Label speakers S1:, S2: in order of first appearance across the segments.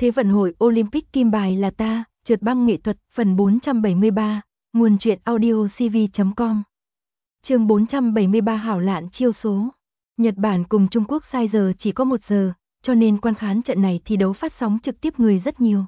S1: Thế vận hội Olympic kim bài là ta, trượt băng nghệ thuật, phần 473, nguồn truyện audio cv.com. Chương 473 hảo lạn chiêu số. Nhật Bản cùng Trung Quốc sai giờ chỉ có 1 giờ, cho nên quan khán trận này thi đấu phát sóng trực tiếp người rất nhiều.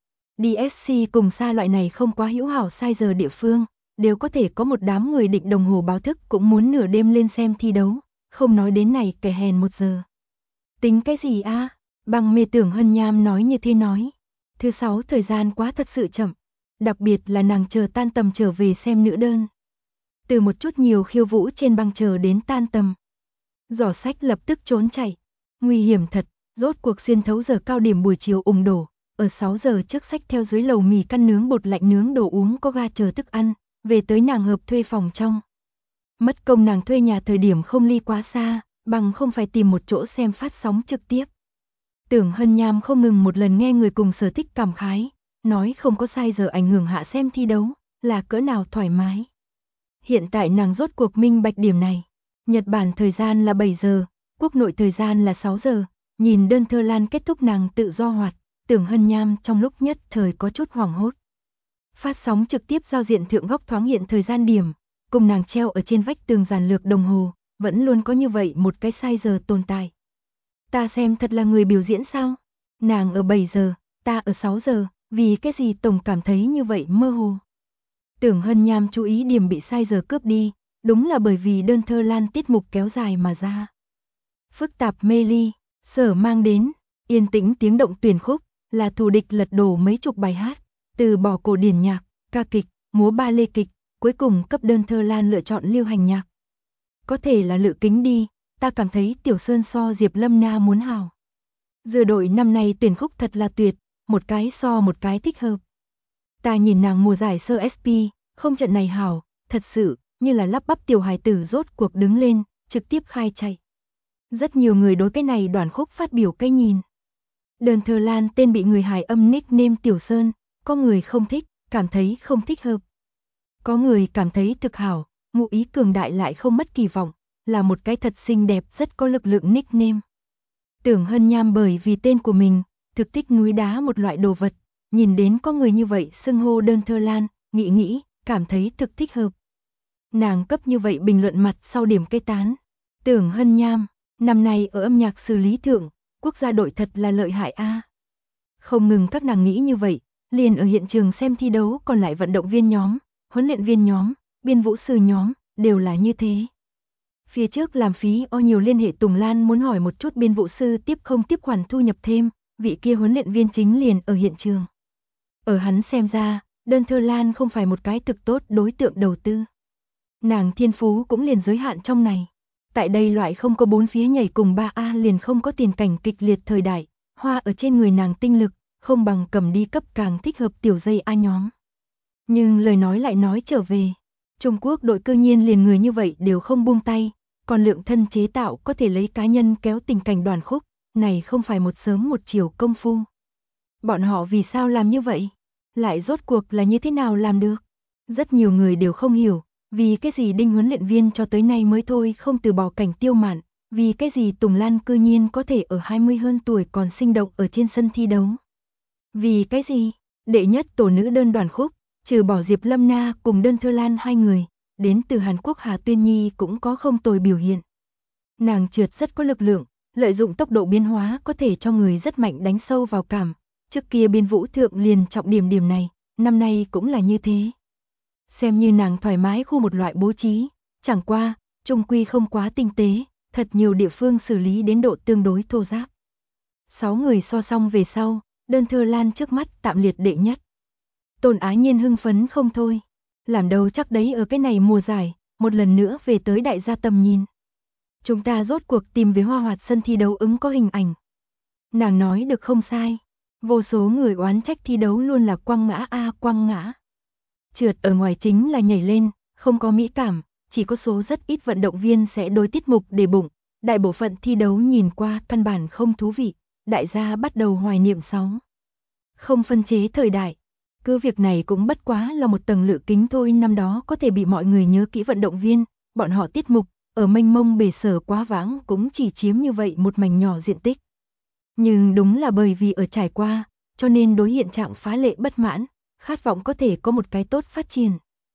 S1: DSC cùng xa loại này không quá hữu hảo sai giờ địa phương, đều có thể có một đám người định đồng hồ báo thức cũng muốn nửa đêm lên xem thi đấu, không nói đến này kẻ hèn 1 giờ. Tính cái gì a? Bằng mê tưởng Hân Nham nói như thế nói. Thứ 6 thời gian quá thật sự chậm, đặc biệt là nàng chờ tan tầm trở về xem nữ đơn. Từ một chút nhiều khiêu vũ trên băng chờ đến tan tầm. Giỏ sách lập tức trốn chạy. Nguy hiểm thật, rốt cuộc xuyên thấu giờ cao điểm buổi chiều ủng đổ. Ở 6 giờ trước sách theo dưới lầu mì căn nướng bột lạnh nướng đồ uống có ga chờ thức ăn, về tới nàng hợp thuê phòng trong. Mất công nàng thuê nhà thời điểm không ly quá xa, bằng không phải tìm một chỗ xem phát sóng trực tiếp. Tưởng Hân Nham không ngừng một lần nghe người cùng sở thích cảm khái, nói không có sai giờ ảnh hưởng hạ xem thi đấu, là cỡ nào thoải mái. Hiện tại nàng rốt cuộc minh bạch điểm này. Nhật Bản thời gian là 7 giờ, quốc nội thời gian là 6 giờ, nhìn đơn thơ lan kết thúc nàng tự do hoạt, Tưởng Hân Nham trong lúc nhất thời có chút hoảng hốt. Phát sóng trực tiếp giao diện thượng góc thoáng hiện thời gian điểm, cùng nàng treo ở trên vách tường giản lược đồng hồ, vẫn luôn có như vậy một cái sai giờ tồn tại. Ta xem thật là người biểu diễn sao? Nàng ở 7 giờ, ta ở 6 giờ, vì cái gì tổng cảm thấy như vậy mơ hồ. Tưởng Hân Nham chú ý điểm bị sai giờ cướp đi, đúng là bởi vì đơn thơ lan tiết mục kéo dài mà ra. Phức tạp mê ly, sở mang đến, yên tĩnh tiếng động tuyển khúc, là thù địch lật đổ mấy chục bài hát, từ bỏ cổ điển nhạc, ca kịch, múa ba lê kịch, cuối cùng cấp đơn thơ lan lựa chọn lưu hành nhạc. Có thể là lựa kính đi, ta cảm thấy Tiểu Sơn so Diệp Lâm Na muốn hào. Dừa đội năm nay tuyển khúc thật là tuyệt, một cái so một cái thích hợp. Ta nhìn nàng mùa giải sơ SP, không trận này hảo, thật sự, như là lắp bắp tiểu hài tử rốt cuộc đứng lên, trực tiếp khai chạy. Rất nhiều người đối cái này đoạn khúc phát biểu cái nhìn. Đơn thơ lan tên bị người hài âm nickname Tiểu Sơn, có người không thích, cảm thấy không thích hợp. Có người cảm thấy thực hảo, ngụ ý cường đại lại không mất kỳ vọng, là một cái thật xinh đẹp rất có lực lượng nickname. Tưởng Hân Nham bởi vì tên của mình, thực thích núi đá một loại đồ vật, nhìn đến có người như vậy xưng hô đơn thơ lan, nghĩ, cảm thấy thực thích hợp. Nàng cấp như vậy bình luận mặt sau điểm cây tán. Tưởng Hân Nham, năm nay ở âm nhạc xử lý thượng, quốc gia đội thật là lợi hại a. Không ngừng các nàng nghĩ như vậy, liền ở hiện trường xem thi đấu còn lại vận động viên nhóm, huấn luyện viên nhóm, biên vũ sư nhóm, đều là như thế. Phía trước làm phí nhiều liên hệ Tùng Lan muốn hỏi một chút biên vũ sư tiếp không tiếp khoản thu nhập thêm, vị kia huấn luyện viên chính liền ở hiện trường. Ở hắn xem ra, đơn thơ lan không phải một cái thực tốt đối tượng đầu tư. Nàng thiên phú cũng liền giới hạn trong này. Tại đây loại không có bốn phía nhảy cùng 3A liền không có tiền cảnh kịch liệt thời đại, hoa ở trên người nàng tinh lực, không bằng cầm đi cấp càng thích hợp tiểu dây A nhóm. Nhưng lời nói lại nói trở về, Trung Quốc đội cư nhiên liền người như vậy đều không buông tay, còn lượng thân chế tạo có thể lấy cá nhân kéo tình cảnh đoàn khúc, này không phải một sớm một chiều công phu. Bọn họ vì sao làm như vậy? Lại rốt cuộc là như thế nào làm được? Rất nhiều người đều không hiểu, vì cái gì Đinh huấn luyện viên cho tới nay mới thôi không từ bỏ cảnh tiêu mạn, vì cái gì Tùng Lan cư nhiên có thể ở 20 hơn tuổi còn sinh động ở trên sân thi đấu. Vì cái gì? Đệ nhất tổ nữ đơn đoàn khúc, trừ bỏ Diệp Lâm Na cùng đơn thơ lan hai người, đến từ Hàn Quốc Hà Tuyên Nhi cũng có không tồi biểu hiện. Nàng trượt rất có lực lượng, lợi dụng tốc độ biến hóa có thể cho người rất mạnh đánh sâu vào cảm. Trước kia biên vũ thượng liền trọng điểm này, năm nay cũng là như thế. Xem như nàng thoải mái khu một loại bố trí, chẳng qua, trung quy không quá tinh tế, thật nhiều địa phương xử lý đến độ tương đối thô ráp. 6 người so song về sau, đơn thơ lan trước mắt tạm liệt đệ nhất. Tôn Á Nhiên hưng phấn không thôi, làm đâu chắc đấy ở cái này mùa giải, một lần nữa về tới đại gia tầm nhìn. Chúng ta rốt cuộc tìm về hoa hoạt sân thi đấu ứng có hình ảnh. Nàng nói được không sai, vô số người oán trách thi đấu luôn là quăng ngã quăng ngã. Trượt ở ngoài chính là nhảy lên, không có mỹ cảm, chỉ có số rất ít vận động viên sẽ đối tiết mục để bụng, đại bộ phận thi đấu nhìn qua căn bản không thú vị, đại gia bắt đầu hoài niệm 6. Không phân chế thời đại, cứ việc này cũng bất quá là một tầng lự kính thôi, năm đó có thể bị mọi người nhớ kỹ vận động viên, bọn họ tiết mục, ở mênh mông bề sở quá vãng cũng chỉ chiếm như vậy một mảnh nhỏ diện tích. Nhưng đúng là bởi vì ở trải qua, cho nên đối hiện trạng phá lệ bất mãn, khát vọng có thể có một cái tốt phát triển.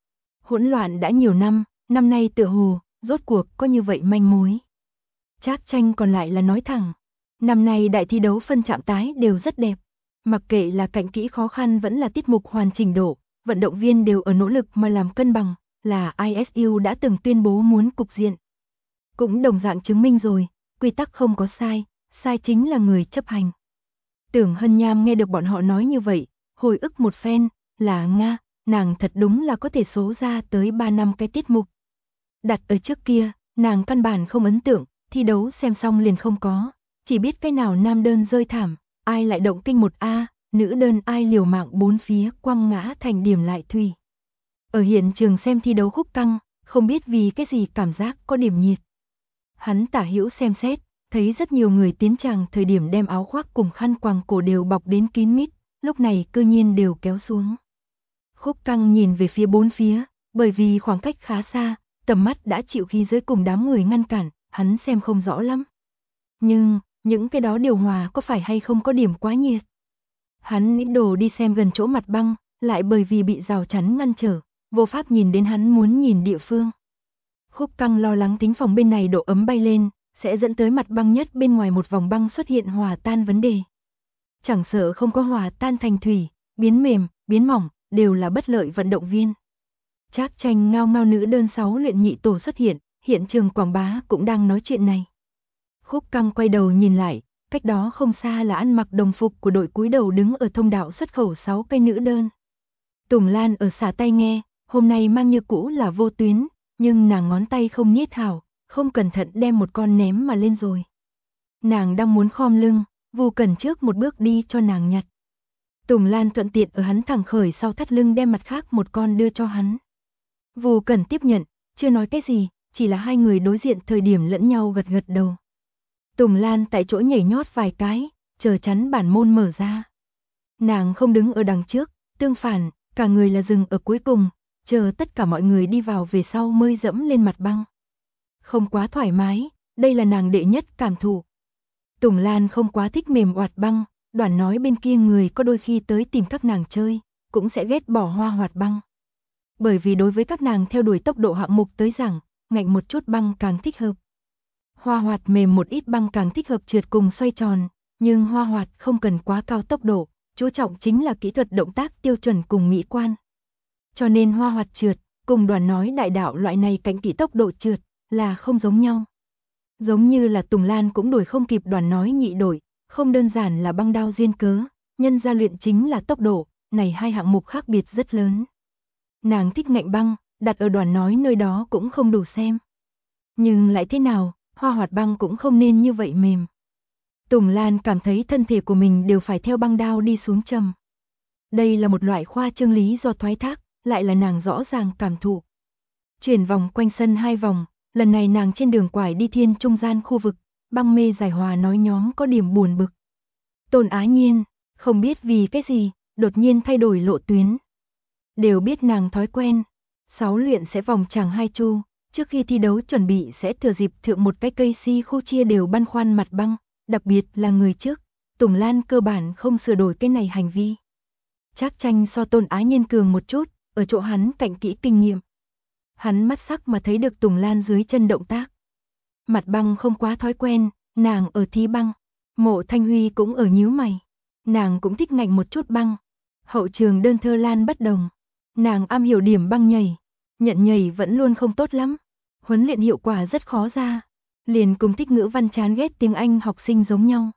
S1: Hỗn loạn đã nhiều năm, năm nay tựa hồ, rốt cuộc có như vậy manh mối. Trác Tranh còn lại là nói thẳng, năm nay đại thi đấu phân trạng tái đều rất đẹp, mặc kệ là cạnh kỹ khó khăn vẫn là tiết mục hoàn chỉnh độ, vận động viên đều ở nỗ lực mà làm cân bằng, là ISU đã từng tuyên bố muốn cục diện. Cũng đồng dạng chứng minh rồi, quy tắc không có sai, sai chính là người chấp hành. Tưởng Hân Nham nghe được bọn họ nói như vậy, hồi ức một phen, là Nga, nàng thật đúng là có thể số ra tới 3 năm cái tiết mục. Đặt ở trước kia, nàng căn bản không ấn tượng, thi đấu xem xong liền không có, chỉ biết cái nào nam đơn rơi thảm, ai lại động kinh 1A, nữ đơn ai liều mạng bốn phía quăng ngã thành điểm lại thủy. Ở hiện trường xem thi đấu Khúc Căng, không biết vì cái gì cảm giác có điểm nhiệt. Hắn tả hữu xem xét, thấy rất nhiều người tiến tràng thời điểm đem áo khoác cùng khăn quàng cổ đều bọc đến kín mít, lúc này cư nhiên đều kéo xuống. Khúc Căng nhìn về phía bốn phía, bởi vì khoảng cách khá xa, tầm mắt đã chịu khí giới cùng đám người ngăn cản, hắn xem không rõ lắm. Nhưng, những cái đó điều hòa có phải hay không có điểm quá nhiệt? Hắn nghĩ đồ đi xem gần chỗ mặt băng, lại bởi vì bị rào chắn ngăn trở, vô pháp nhìn đến hắn muốn nhìn địa phương. Khúc Căng lo lắng tính phòng bên này độ ấm bay lên, sẽ dẫn tới mặt băng nhất bên ngoài một vòng băng xuất hiện hòa tan vấn đề. Chẳng sợ không có hòa tan thành thủy, biến mềm, biến mỏng, đều là bất lợi vận động viên. Trác Tranh ngao ngao nữ đơn 6 luyện nhị tổ xuất hiện trường quảng bá cũng đang nói chuyện này. Khúc Căng quay đầu nhìn lại, cách đó không xa là ăn mặc đồng phục của đội cúi đầu đứng ở thông đạo xuất khẩu 6 cây nữ đơn. Tùng Lan ở xả tay nghe, hôm nay mang như cũ là vô tuyến, nhưng nàng ngón tay không niết hảo, không cẩn thận đem một con ném mà lên rồi. Nàng đang muốn khom lưng, Vu Cẩn trước một bước đi cho nàng nhặt. Tùng Lan thuận tiện ở hắn thẳng khởi sau thắt lưng đem mặt khác một con đưa cho hắn. Vu Cẩn tiếp nhận, chưa nói cái gì, chỉ là hai người đối diện thời điểm lẫn nhau gật gật đầu. Tùng Lan tại chỗ nhảy nhót vài cái, chờ chắn bản môn mở ra. Nàng không đứng ở đằng trước, tương phản, cả người là dừng ở cuối cùng, chờ tất cả mọi người đi vào về sau mới dẫm lên mặt băng. Không quá thoải mái, đây là nàng đệ nhất cảm thụ. Tùng Lan không quá thích mềm oạt băng, Đoàn nói bên kia người có đôi khi tới tìm các nàng chơi, cũng sẽ ghét bỏ hoa hoạt băng. Bởi vì đối với các nàng theo đuổi tốc độ hạng mục tới rằng, ngạnh một chút băng càng thích hợp. Hoa hoạt mềm một ít băng càng thích hợp trượt cùng xoay tròn, nhưng hoa hoạt không cần quá cao tốc độ, chú trọng chính là kỹ thuật động tác tiêu chuẩn cùng mỹ quan. Cho nên hoa hoạt trượt, cùng Đoàn nói đại đạo loại này cạnh kỹ tốc độ trượt, là không giống nhau. Giống như là Tùng Lan cũng đuổi không kịp Đoàn nói nhị đổi, không đơn giản là băng đao duyên cớ, nhân ra luyện chính là tốc độ, này hai hạng mục khác biệt rất lớn. Nàng thích ngạnh băng, đặt ở Đoàn nói nơi đó cũng không đủ xem. Nhưng lại thế nào, hoa hoạt băng cũng không nên như vậy mềm. Tùng Lan cảm thấy thân thể của mình đều phải theo băng đao đi xuống trầm. Đây là một loại khoa trương lý do thoái thác, lại là nàng rõ ràng cảm thụ. Chuyển vòng quanh sân 2 vòng, lần này nàng trên đường quải đi thiên trung gian khu vực, băng mê giải hòa nói nhóm có điểm buồn bực. Tôn Á Nhiên, không biết vì cái gì, đột nhiên thay đổi lộ tuyến. Đều biết nàng thói quen, 6 luyện sẽ vòng chẳng 2 chu, trước khi thi đấu chuẩn bị sẽ thừa dịp thượng một cái cây si khu chia đều băn khoăn mặt băng, đặc biệt là người trước, Tùng Lan cơ bản không sửa đổi cái này hành vi. Trác Tranh so Tôn Á Nhiên cường một chút, ở chỗ hắn cạnh kỹ kinh nghiệm. Hắn mắt sắc mà thấy được Tùng Lan dưới chân động tác. Mặt băng không quá thói quen, nàng ở thí băng, Mộ Thanh Huy cũng ở nhíu mày. Nàng cũng thích ngạnh một chút băng. Hậu trường đơn Thơ Lan bất đồng. Nàng am hiểu điểm băng nhảy, nhận nhảy vẫn luôn không tốt lắm. Huấn luyện hiệu quả rất khó ra. Liền cùng thích ngữ văn chán ghét tiếng Anh học sinh giống nhau.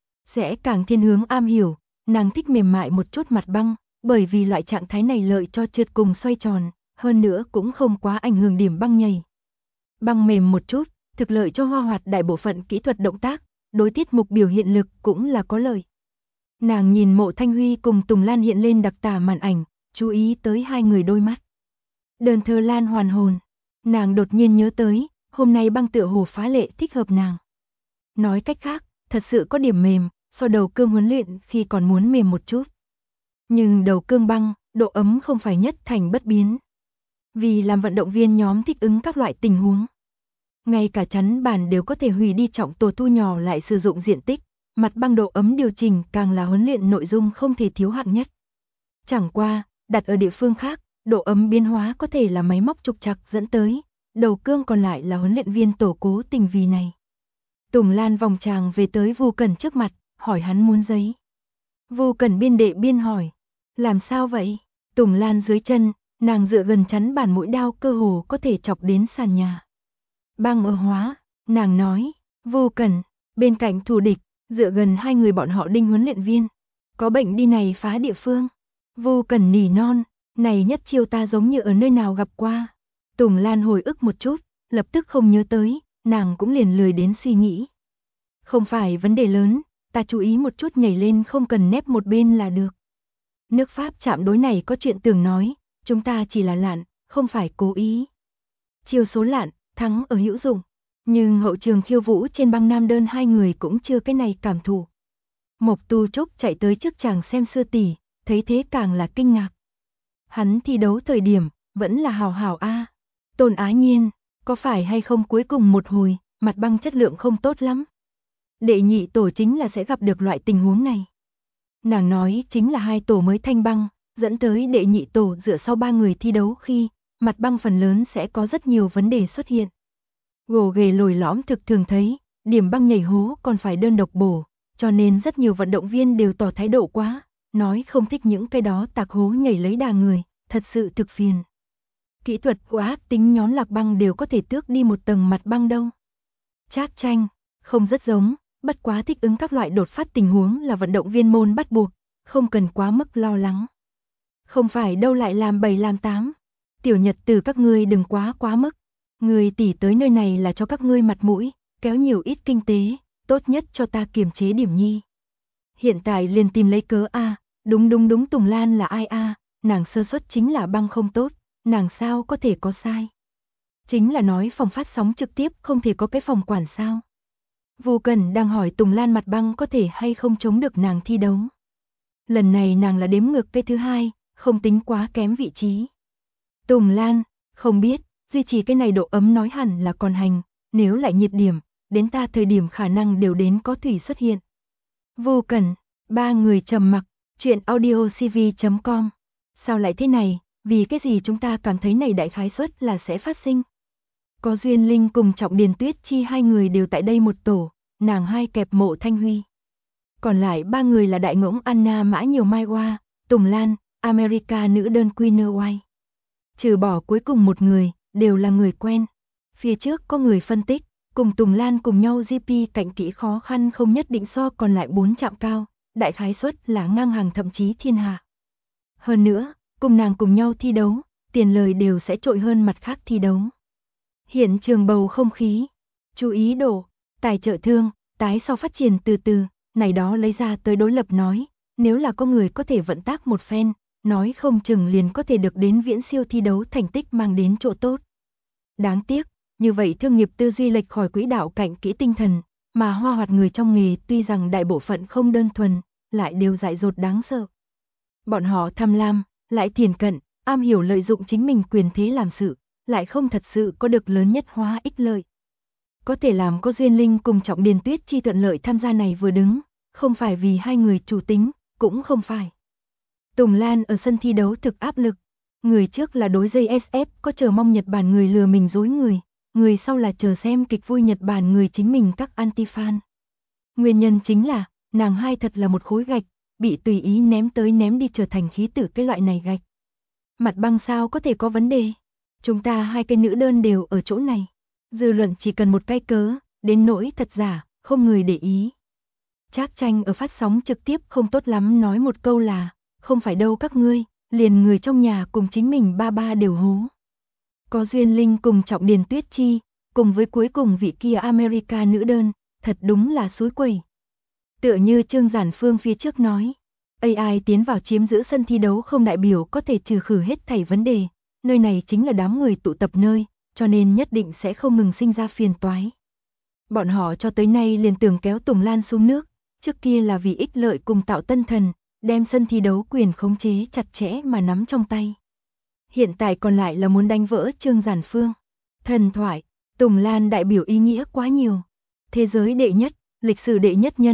S1: Sẽ càng thiên hướng am hiểu, nàng thích mềm mại một chút mặt băng, bởi vì loại trạng thái này lợi cho trượt cùng xoay tròn, hơn nữa cũng không quá ảnh hưởng điểm băng nhảy. Băng mềm một chút, thực lợi cho hoa hoạt đại bộ phận kỹ thuật động tác, đối tiết mục biểu hiện lực cũng là có lợi. Nàng nhìn Mộ Thanh Huy cùng Tùng Lan hiện lên đặc tả màn ảnh, chú ý tới hai người đôi mắt. Đơn Thơ Lan hoàn hồn, nàng đột nhiên nhớ tới, hôm nay băng tựa hồ phá lệ thích hợp nàng. Nói cách khác, thật sự có điểm mềm, so đầu cương huấn luyện khi còn muốn mềm một chút. Nhưng đầu cương băng, độ ấm không phải nhất thành bất biến. Vì làm vận động viên nhóm thích ứng các loại tình huống. Ngay cả chắn bàn đều có thể hủy đi trọng tổ thu nhỏ lại sử dụng diện tích, mặt băng độ ấm điều chỉnh càng là huấn luyện nội dung không thể thiếu hạng nhất. Chẳng qua, đặt ở địa phương khác, độ ấm biến hóa có thể là máy móc trục trặc dẫn tới, đầu cương còn lại là huấn luyện viên tổ cố tình vì này. Tùng Lan vòng tràng về tới Vu Cẩn trước mặt, hỏi hắn muốn giấy. Vu Cẩn biên đệ biên hỏi, làm sao vậy? Tùng Lan dưới chân, nàng dựa gần chắn bàn mũi đao cơ hồ có thể chọc đến sàn nhà. Băng ở hóa, nàng nói, Vu Cẩn, bên cạnh thù địch, dựa gần hai người bọn họ đinh huấn luyện viên. Có bệnh đi này phá địa phương. Vu Cẩn nỉ non, này nhất chiêu ta giống như ở nơi nào gặp qua. Tùng Lan hồi ức một chút, lập tức không nhớ tới, nàng cũng liền lười đến suy nghĩ. Không phải vấn đề lớn, ta chú ý một chút nhảy lên không cần nép một bên là được. Nước Pháp chạm đối này có chuyện tưởng nói, chúng ta chỉ là lạn, không phải cố ý. Chiêu số lạn, thắng ở hữu dụng, nhưng hậu trường khiêu vũ trên băng nam đơn hai người cũng chưa cái này cảm thụ. Mộc Tu Trúc chạy tới trước chàng xem sư tỷ, thấy thế càng là kinh ngạc. Hắn thi đấu thời điểm, vẫn là hào hào a. Tôn Á Nhiên, có phải hay không cuối cùng một hồi, mặt băng chất lượng không tốt lắm. Đệ nhị tổ chính là sẽ gặp được loại tình huống này. Nàng nói chính là hai tổ mới thanh băng, dẫn tới đệ nhị tổ dựa sau ba người thi đấu khi, mặt băng phần lớn sẽ có rất nhiều vấn đề xuất hiện. Gồ ghề lồi lõm thực thường thấy, điểm băng nhảy hố còn phải đơn độc bổ, cho nên rất nhiều vận động viên đều tỏ thái độ quá, nói không thích những cái đó tạc hố nhảy lấy đà người, thật sự thực phiền. Kỹ thuật của ác tính nhón lạc băng đều có thể tước đi một tầng mặt băng đâu. Trác Tranh, không rất giống, bất quá thích ứng các loại đột phát tình huống là vận động viên môn bắt buộc, không cần quá mức lo lắng. Không phải đâu lại làm 7 làm 8. Tiểu Nhật từ các ngươi đừng quá mức. Người tỷ tới nơi này là cho các ngươi mặt mũi, kéo nhiều ít kinh tế, tốt nhất cho ta kiềm chế điểm nhi. Hiện tại liền tìm lấy cớ a, đúng Tùng Lan là ai a, nàng sơ suất chính là băng không tốt, nàng sao có thể có sai. Chính là nói phòng phát sóng trực tiếp không thể có cái phòng quản sao. Vu Cẩn đang hỏi Tùng Lan mặt băng có thể hay không chống được nàng thi đấu. Lần này nàng là đếm ngược cái thứ hai, không tính quá kém vị trí. Tùng Lan, không biết, duy trì cái này độ ấm nói hẳn là còn hành, nếu lại nhiệt điểm, đến ta thời điểm khả năng đều đến có thủy xuất hiện. Vu Cẩn, ba người trầm mặc, chuyện audiocv.com. Sao lại thế này, vì cái gì chúng ta cảm thấy này đại khái suất là sẽ phát sinh? Có Duyên Linh cùng Trọng Điền Tuyết Chi hai người đều tại đây một tổ, nàng hai kẹp Mộ Thanh Huy. Còn lại ba người là đại ngỗng Anna Mã Nhiều Mai Hoa, Tùng Lan, America nữ đơn Queen White. Trừ bỏ cuối cùng một người, đều là người quen. Phía trước có người phân tích, cùng Tùng Lan cùng nhau GP cạnh kỹ khó khăn không nhất định so còn lại 4 chạm cao, đại khái suất là ngang hàng thậm chí thiên hạ. Hơn nữa, cùng nàng cùng nhau thi đấu, tiền lời đều sẽ trội hơn mặt khác thi đấu. Hiện trường bầu không khí, chú ý độ, tài trợ thương, tái sau phát triển từ từ, này đó lấy ra tới đối lập nói, nếu là có người có thể vận tác một phen, nói không chừng liền có thể được đến viễn siêu thi đấu thành tích mang đến chỗ tốt. Đáng tiếc, như vậy thương nghiệp tư duy lệch khỏi quỹ đạo cạnh kỹ tinh thần, mà hoa hoạt người trong nghề tuy rằng đại bộ phận không đơn thuần, lại đều dại dột đáng sợ. Bọn họ tham lam, lại thiền cận, am hiểu lợi dụng chính mình quyền thế làm sự, lại không thật sự có được lớn nhất hóa ích lợi. Có thể làm có Duyên Linh cùng Trọng Điền Tuyết Chi thuận lợi tham gia này vừa đứng, không phải vì hai người chủ tính, cũng không phải. Tùng Lan ở sân thi đấu thực áp lực, người trước là đối dây SF có chờ mong Nhật Bản người lừa mình dối người sau là chờ xem kịch vui Nhật Bản người chính mình các anti-fan. Nguyên nhân chính là, nàng hai thật là một khối gạch, bị tùy ý ném tới ném đi trở thành khí tử cái loại này gạch. Mặt băng sao có thể có vấn đề? Chúng ta hai cái nữ đơn đều ở chỗ này. Dư luận chỉ cần một cái cớ, đến nỗi thật giả, không người để ý. Trác Tranh ở phát sóng trực tiếp không tốt lắm nói một câu là, không phải đâu các ngươi, liền người trong nhà cùng chính mình ba đều hố. Có Duyên Linh cùng Trọng Điền Tuyết Chi, cùng với cuối cùng vị kia America nữ đơn, thật đúng là suối quẩy. Tựa như Trương Giản Phương phía trước nói, AI tiến vào chiếm giữ sân thi đấu không đại biểu có thể trừ khử hết thảy vấn đề, nơi này chính là đám người tụ tập nơi, cho nên nhất định sẽ không ngừng sinh ra phiền toái. Bọn họ cho tới nay liền tưởng kéo Tùng Lan xuống nước, trước kia là vì ích lợi cùng tạo tân thần, đem sân thi đấu quyền khống chế chặt chẽ mà nắm trong tay. Hiện tại còn lại là muốn đánh vỡ Trương Giản Phương. Thần thoại, Tùng Lan đại biểu ý nghĩa quá nhiều. Thế giới đệ nhất, lịch sử đệ nhất nhân,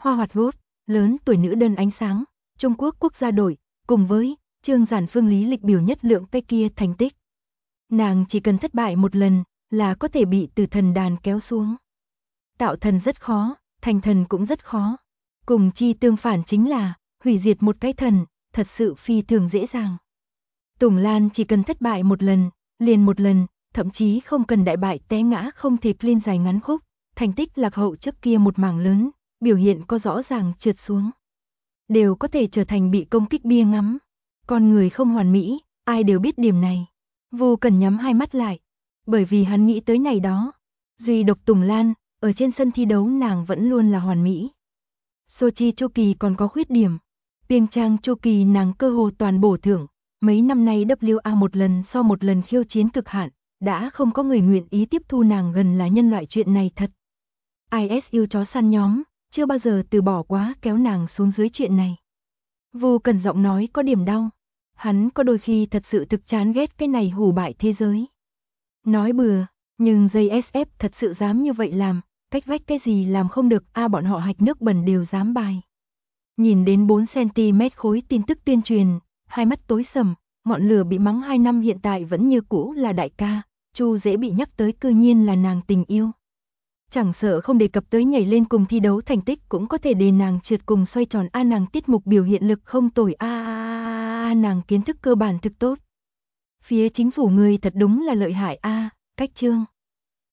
S1: Hoa Hoạt Gốt, lớn tuổi nữ đơn ánh sáng, Trung Quốc quốc gia đội, cùng với Trương Giản Phương lý lịch biểu nhất lượng cái kia thành tích. Nàng chỉ cần thất bại một lần là có thể bị từ thần đàn kéo xuống. Tạo thần rất khó, thành thần cũng rất khó. Cùng chi tương phản chính là hủy diệt một cái thần, thật sự phi thường dễ dàng. Tùng Lan chỉ cần thất bại một lần, liền một lần, thậm chí không cần đại bại té ngã không thể clean dài ngắn khúc, thành tích lạc hậu trước kia một mảng lớn, biểu hiện có rõ ràng trượt xuống. Đều có thể trở thành bị công kích bia ngắm. Con người không hoàn mỹ, ai đều biết điểm này. Vô Cần nhắm hai mắt lại, bởi vì hắn nghĩ tới này đó. Duy độc Tùng Lan, ở trên sân thi đấu nàng vẫn luôn là hoàn mỹ. Sochi chu kỳ còn có khuyết điểm. Pyeongchang chu kỳ nàng cơ hồ toàn bổ thưởng. Mấy năm nay WA một lần so một lần khiêu chiến cực hạn, đã không có người nguyện ý tiếp thu nàng gần là nhân loại chuyện này thật. ISU chó săn nhóm, chưa bao giờ từ bỏ quá kéo nàng xuống dưới chuyện này. Vô Cần giọng nói có điểm đau. Hắn có đôi khi thật sự thực chán ghét cái này hủ bại thế giới. Nói bừa, nhưng JSF thật sự dám như vậy làm, cách vách cái gì làm không được bọn họ hạch nước bẩn đều dám bài. Nhìn đến 4cm khối tin tức tuyên truyền, hai mắt tối sầm, ngọn lửa bị mắng 2 năm hiện tại vẫn như cũ là đại ca, Chu dễ bị nhắc tới cư nhiên là nàng tình yêu. Chẳng sợ không đề cập tới nhảy lên cùng thi đấu thành tích cũng có thể để nàng trượt cùng xoay tròn nàng tiết mục biểu hiện lực không tồi nàng kiến thức cơ bản thực tốt. Phía chính phủ người thật đúng là lợi hại cách chương.